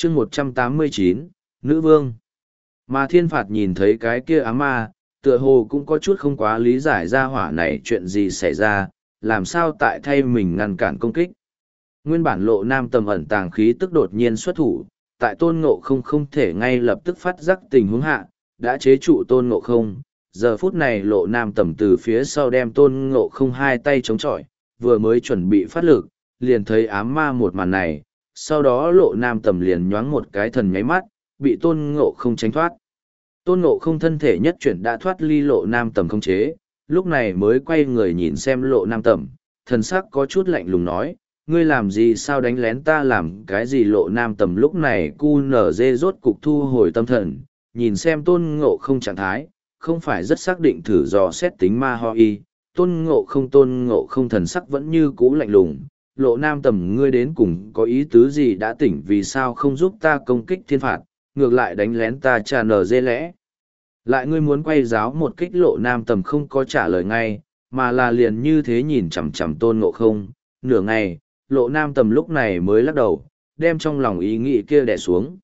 chương 189, Nữ Vương. Mà thiên phạt nhìn thấy cái kia ám ma, tựa hồ cũng có chút không quá lý giải ra hỏa này chuyện gì xảy ra, làm sao tại thay mình ngăn cản công kích. Nguyên bản Lộ Nam Tầm ẩn tàng khí tức đột nhiên xuất thủ, tại Tôn Ngộ không thể ngay lập tức phát giác tình huống hạ, đã chế trụ Tôn Ngộ không. Giờ phút này Lộ Nam Tầm từ phía sau đem Tôn Ngộ không hai tay chống chọi, vừa mới chuẩn bị phát lực, liền thấy ám ma một màn này, sau đó Lộ Nam Tầm liền nhoáng một cái thần nháy mắt, bị Tôn Ngộ không tránh thoát. Tôn Ngộ không thân thể nhất chuyển đã thoát ly Lộ Nam Tầm không chế, lúc này mới quay người nhìn xem Lộ Nam Tầm, thần sắc có chút lạnh lùng nói, ngươi làm gì, sao đánh lén ta, làm cái gì? Lộ Nam Tầm lúc này cu nở dê rốt cục thu hồi tâm thần, nhìn xem Tôn Ngộ không trạng thái, không phải rất xác định thử dò xét tính ma ho y. Tôn Ngộ không thần sắc vẫn như cũ lạnh lùng. Lộ Nam Tầm, ngươi đến cùng có ý tứ gì? Đã tỉnh vì sao không giúp ta công kích thiên phạt, ngược lại đánh lén ta? Trà nở dê lẽ lại ngươi muốn quay giáo một kích? Lộ Nam Tầm không có trả lời ngay, mà là liền như thế nhìn chằm chằm Tôn Ngộ không. Nửa ngày, Lộ Nam Tầm lúc này mới lắc đầu, đem trong lòng ý nghĩ kia đè xuống.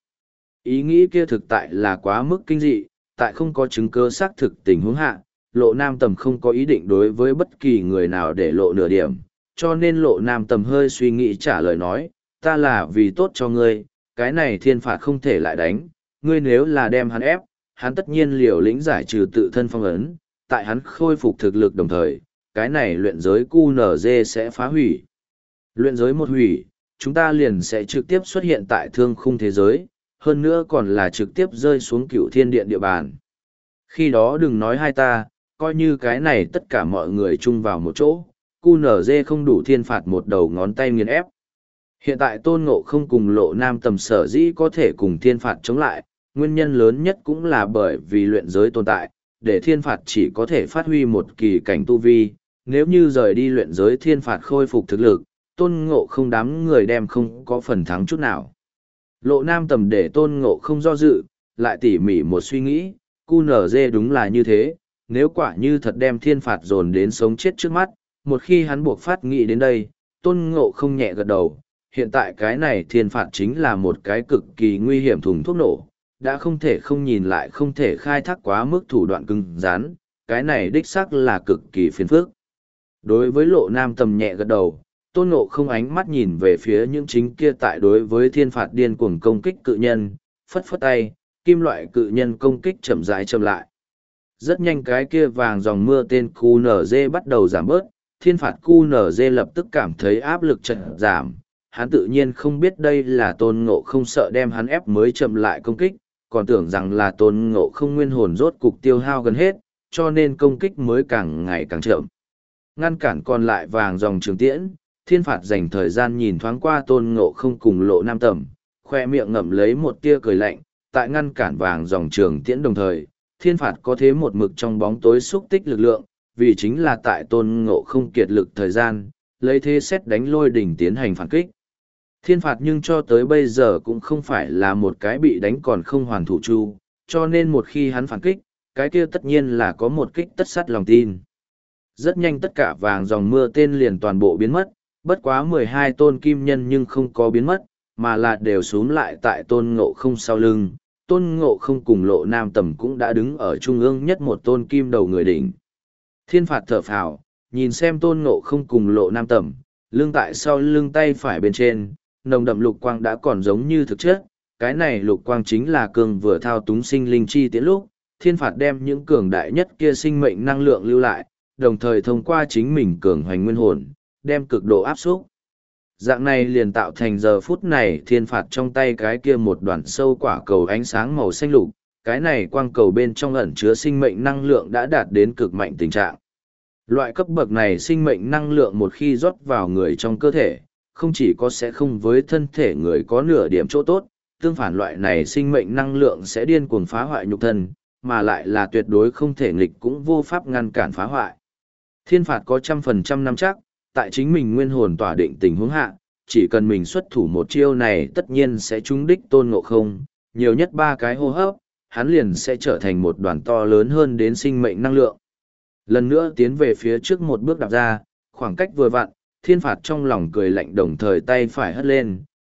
Ý nghĩ kia thực tại là quá mức kinh dị, tại không có chứng cứ xác thực tình huống hạ, Lộ Nam Tầm không có ý định đối với bất kỳ người nào để lộ nửa điểm, cho nên Lộ Nam Tầm hơi suy nghĩ trả lời nói, ta là vì tốt cho ngươi, cái này thiên phạt không thể lại đánh, ngươi nếu là đem hắn ép, hắn tất nhiên liều lĩnh giải trừ tự thân phong ấn, tại hắn khôi phục thực lực đồng thời, cái này luyện giới QNZ sẽ phá hủy. Luyện giới một hủy, chúng ta liền sẽ trực tiếp xuất hiện tại thương khung thế giới, hơn nữa còn là trực tiếp rơi xuống Cửu Thiên Điện địa bàn. Khi đó đừng nói hai ta, coi như cái này tất cả mọi người chung vào một chỗ, QNZ không đủ thiên phạt một đầu ngón tay nghiền ép. Hiện tại Tôn Ngộ không cùng Lộ Nam Tầm sở dĩ có thể cùng thiên phạt chống lại, nguyên nhân lớn nhất cũng là bởi vì luyện giới tồn tại, để thiên phạt chỉ có thể phát huy một kỳ cảnh tu vi, nếu như rời đi luyện giới thiên phạt khôi phục thực lực, Tôn Ngộ không đám người đem không có phần thắng chút nào. Lộ Nam Tầm để Tôn Ngộ không do dự, lại tỉ mỉ một suy nghĩ, QNZ đúng là như thế, nếu quả như thật đem thiên phạt dồn đến sống chết trước mắt, một khi hắn buộc phát nghĩ đến đây, Tôn Ngộ không nhẹ gật đầu, hiện tại cái này thiên phạt chính là một cái cực kỳ nguy hiểm thùng thuốc nổ, đã không thể không nhìn lại không thể khai thác quá mức thủ đoạn cứng rắn, cái này đích xác là cực kỳ phiền phức. Đối với Lộ Nam Tầm nhẹ gật đầu, Tôn Ngộ không ánh mắt nhìn về phía những chính kia tại đối với thiên phạt điên cuồng công kích cự nhân, phất phất tay, kim loại cự nhân công kích chậm rãi chậm lại. Rất nhanh cái kia vàng dòng mưa tên QNZ bắt đầu giảm bớt, thiên phạt QNZ lập tức cảm thấy áp lực chậm giảm, hắn tự nhiên không biết đây là Tôn Ngộ không sợ đem hắn ép mới chậm lại công kích, còn tưởng rằng là Tôn Ngộ không nguyên hồn rốt cục tiêu hao gần hết, cho nên công kích mới càng ngày càng chậm. Ngăn cản còn lại vàng dòng trường tiễn, thiên phạt dành thời gian nhìn thoáng qua Tôn Ngộ không cùng Lộ Nam Tầm, khoe miệng ngậm lấy một tia cười lạnh, tại ngăn cản vàng dòng trường tiễn đồng thời, thiên phạt có thế một mực trong bóng tối xúc tích lực lượng, vì chính là tại Tôn Ngộ không kiệt lực thời gian, lấy thế xét đánh lôi đỉnh tiến hành phản kích. Thiên phạt nhưng cho tới bây giờ cũng không phải là một cái bị đánh còn không hoàn thủ chu, cho nên một khi hắn phản kích, cái kia tất nhiên là có một kích tất sắt lòng tin. Rất nhanh tất cả vàng dòng mưa tên liền toàn bộ biến mất, bất quá 12 tôn kim nhân nhưng không có biến mất, mà là đều xuống lại tại Tôn Ngộ không sau lưng. Tôn Ngộ không cùng Lộ Nam Tầm cũng đã đứng ở trung ương nhất một tôn kim đầu người đỉnh. Thiên phạt thở phào, nhìn xem Tôn Ngộ không cùng Lộ Nam Tầm, lưng tại sau lưng tay phải bên trên, nồng đậm lục quang đã còn giống như thực chất. Cái này lục quang chính là cường vừa thao túng sinh linh chi tiễn lúc, thiên phạt đem những cường đại nhất kia sinh mệnh năng lượng lưu lại, đồng thời thông qua chính mình cường hoành nguyên hồn, đem cực độ áp xúc. Dạng này liền tạo thành giờ phút này thiên phạt trong tay cái kia một đoàn sâu quả cầu ánh sáng màu xanh lục, cái này quang cầu bên trong ẩn chứa sinh mệnh năng lượng đã đạt đến cực mạnh tình trạng. Loại cấp bậc này sinh mệnh năng lượng một khi rót vào người trong cơ thể, không chỉ có sẽ không với thân thể người có nửa điểm chỗ tốt, tương phản loại này sinh mệnh năng lượng sẽ điên cuồng phá hoại nhục thân, mà lại là tuyệt đối không thể nghịch cũng vô pháp ngăn cản phá hoại. Thiên phạt có 100% nắm chắc, tại chính mình nguyên hồn tỏa định tình huống hạ, chỉ cần mình xuất thủ một chiêu này tất nhiên sẽ trúng đích Tôn Ngộ không, nhiều nhất 3 cái hô hấp, hắn liền sẽ trở thành một đoàn to lớn hơn đến sinh mệnh năng lượng. Lần nữa tiến về phía trước một bước đạp ra, khoảng cách vừa vặn, thiên phạt trong lòng cười lạnh đồng thời tay phải hất lên,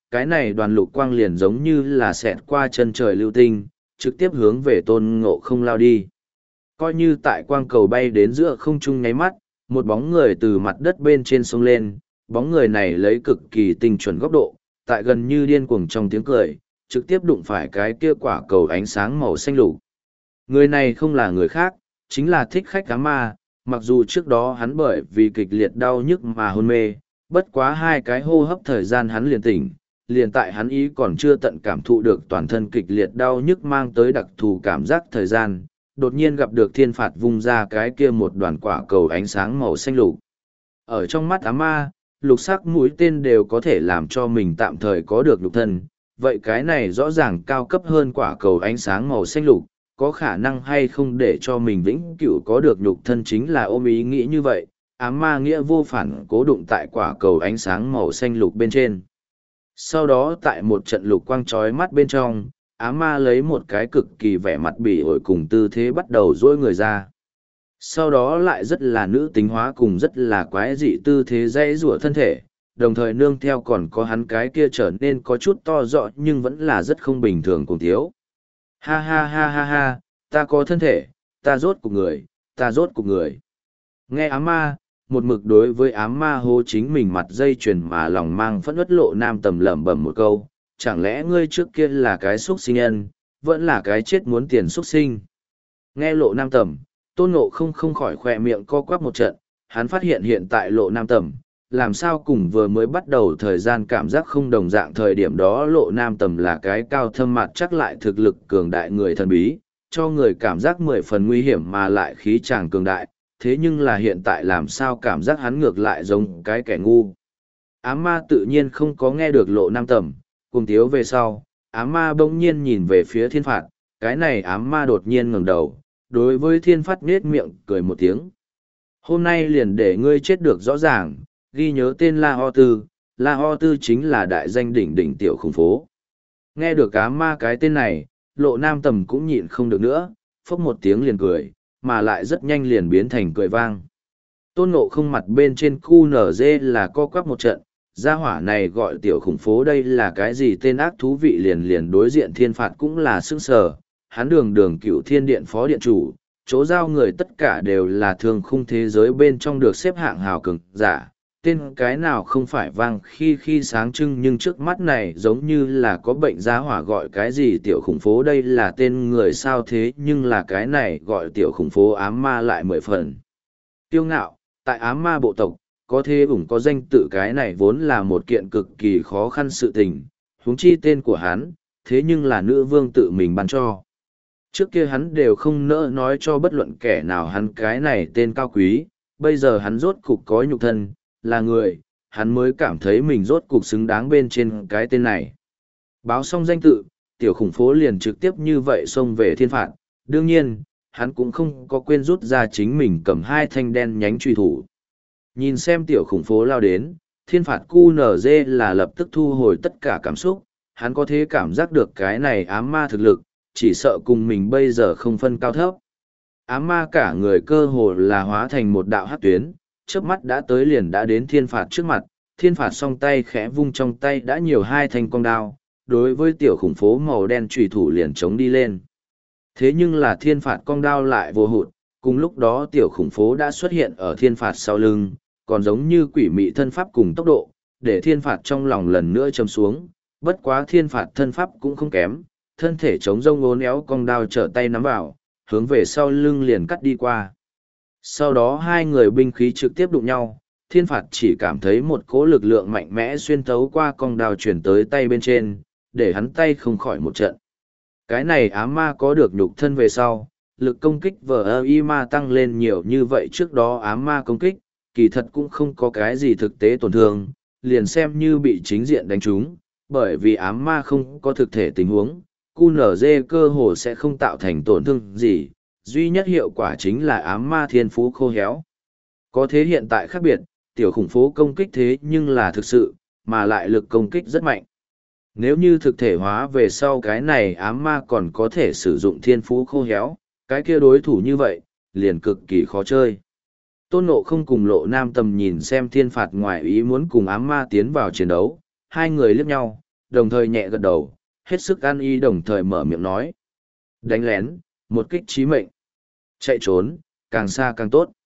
cái này đoàn lục quang liền giống như là xẹt qua chân trời lưu tinh, trực tiếp hướng về Tôn Ngộ Không lao đi. Coi như tại quang cầu bay đến giữa không trung nháy mắt, một bóng người từ mặt đất bên trên sông lên, bóng người này lấy cực kỳ tinh chuẩn góc độ, tại gần như điên cuồng trong tiếng cười, trực tiếp đụng phải cái kia quả cầu ánh sáng màu xanh lục. Người này không là người khác, chính là Thích Khách Ám Ma, mặc dù trước đó hắn bởi vì kịch liệt đau nhức mà hôn mê, bất quá 2 cái hô hấp thời gian hắn liền tỉnh, liền tại hắn ý còn chưa tận cảm thụ được toàn thân kịch liệt đau nhức mang tới đặc thù cảm giác thời gian, đột nhiên gặp được thiên phạt vung ra cái kia một đoàn quả cầu ánh sáng màu xanh lục. Ở trong mắt ám ma, lục sắc mũi tên đều có thể làm cho mình tạm thời có được lục thân, vậy cái này rõ ràng cao cấp hơn quả cầu ánh sáng màu xanh lục, có khả năng hay không để cho mình vĩnh cửu có được nhục thân chính là ôm ý nghĩ như vậy, ám ma nghĩa vô phản cố đụng tại quả cầu ánh sáng màu xanh lục bên trên. Sau đó tại một trận lục quang chói mắt bên trong, ám ma lấy một cái cực kỳ vẻ mặt bỉ ổi cùng tư thế bắt đầu dỗi người ra. Sau đó lại rất là nữ tính hóa cùng rất là quái dị tư thế dãy rủa thân thể, đồng thời nương theo còn có hắn cái kia trở nên có chút to rõ nhưng vẫn là rất không bình thường cùng thiếu. Ha ha ha ha ha, ta có thân thể, ta rốt cục người, ta rốt cục người. Nghe ám ma, một mực đối với ám ma hô chính mình mặt dây chuyền mà lòng mang phẫn uất Lộ Nam Tầm lẩm bẩm một câu, chẳng lẽ ngươi trước kia là cái xuất sinh nhân, vẫn là cái chết muốn tiền xuất sinh. Nghe Lộ Nam Tầm, Tôn Ngộ không khỏi khỏe miệng co quắp một trận, hắn phát hiện hiện tại Lộ Nam Tầm, làm sao cùng vừa mới bắt đầu thời gian cảm giác không đồng dạng thời điểm đó Lộ Nam Tầm là cái cao thâm mặt chắc lại thực lực cường đại người thần bí, cho người cảm giác 10 phần nguy hiểm mà lại khí chàng cường đại, thế nhưng là hiện tại làm sao cảm giác hắn ngược lại giống cái kẻ ngu. Ám ma tự nhiên không có nghe được Lộ Nam Tầm, cùng tiếu về sau, ám ma bỗng nhiên nhìn về phía thiên phạt, cái này ám ma đột nhiên ngẩng đầu, đối với thiên phạt nết miệng cười một tiếng. Hôm nay liền để ngươi chết được rõ ràng, ghi nhớ tên La Ho Tư, La Ho Tư chính là đại danh đỉnh đỉnh tiểu khủng phố. Nghe được ám ma cái tên này, Lộ Nam Tầm cũng nhịn không được nữa, phốc một tiếng liền cười, mà lại rất nhanh liền biến thành cười vang. Tôn Ngộ không mặt bên trên cu nở dê là co quắp một trận, gia hỏa này gọi tiểu khủng phố đây là cái gì tên ác thú vị liền liền đối diện thiên phạt cũng là sững sờ, hắn đường cửu thiên điện phó điện chủ, chỗ giao người tất cả đều là thương khung thế giới bên trong được xếp hạng hào cường giả. Tên cái nào không phải vang khi sáng trưng nhưng trước mắt này giống như là có bệnh giá hỏa gọi cái gì tiểu khủng phố đây là tên người sao thế nhưng là cái này gọi tiểu khủng phố ám ma lại 10 phần. Tiêu ngạo, tại ám ma bộ tộc, có thế ủng có danh tự cái này vốn là một kiện cực kỳ khó khăn sự tình, huống chi tên của hắn, thế nhưng là nữ vương tự mình ban cho. Trước kia hắn đều không nỡ nói cho bất luận kẻ nào hắn cái này tên cao quý, bây giờ hắn rốt cục có nhục thân, là người, hắn mới cảm thấy mình rốt cục xứng đáng bên trên cái tên này. Báo xong danh tự, tiểu khủng phố liền trực tiếp như vậy xông về thiên phạt, đương nhiên, hắn cũng không có quên rút ra chính mình cầm 2 thanh đen nhánh truy thủ. Nhìn xem tiểu khủng phố lao đến, thiên phạt QNZ là lập tức thu hồi tất cả cảm xúc, hắn có thể cảm giác được cái này ám ma thực lực, chỉ sợ cùng mình bây giờ không phân cao thấp. Ám ma cả người cơ hồ là hóa thành một đạo hắc tuyến, chớp mắt đã tới liền đã đến thiên phạt trước mặt, thiên phạt song tay khẽ vung trong tay đã nhiều 2 thanh cong đao, đối với tiểu khủng phố màu đen chủy thủ liền chống đi lên. Thế nhưng là thiên phạt cong đao lại vô hụt, cùng lúc đó tiểu khủng phố đã xuất hiện ở thiên phạt sau lưng, còn giống như quỷ mị thân pháp cùng tốc độ, để thiên phạt trong lòng lần nữa châm xuống, bất quá thiên phạt thân pháp cũng không kém, thân thể chống rông ốn éo cong đao trở tay nắm vào, hướng về sau lưng liền cắt đi qua. Sau đó 2 người binh khí trực tiếp đụng nhau, thiên phạt chỉ cảm thấy một cỗ lực lượng mạnh mẽ xuyên thấu qua cong đao chuyển tới tay bên trên, để hắn tay không khỏi một trận. Cái này ám ma có được nhục thân về sau, lực công kích VI ma tăng lên nhiều như vậy trước đó ám ma công kích, kỳ thật cũng không có cái gì thực tế tổn thương, liền xem như bị chính diện đánh trúng, bởi vì ám ma không có thực thể tình huống, QNZ cơ hồ sẽ không tạo thành tổn thương gì, duy nhất hiệu quả chính là ám ma thiên phú khô héo. Có thế hiện tại khác biệt, tiểu khủng phố công kích thế nhưng là thực sự, mà lại lực công kích rất mạnh. Nếu như thực thể hóa về sau cái này ám ma còn có thể sử dụng thiên phú khô héo, cái kia đối thủ như vậy, liền cực kỳ khó chơi. Tôn Ngộ không cùng Lộ Nam Tầm nhìn xem thiên phạt ngoài ý muốn cùng ám ma tiến vào chiến đấu, 2 người liếc nhau, đồng thời nhẹ gật đầu, hết sức an ý đồng thời mở miệng nói. Đánh lén, một kích chí mệnh. Chạy trốn, càng xa càng tốt.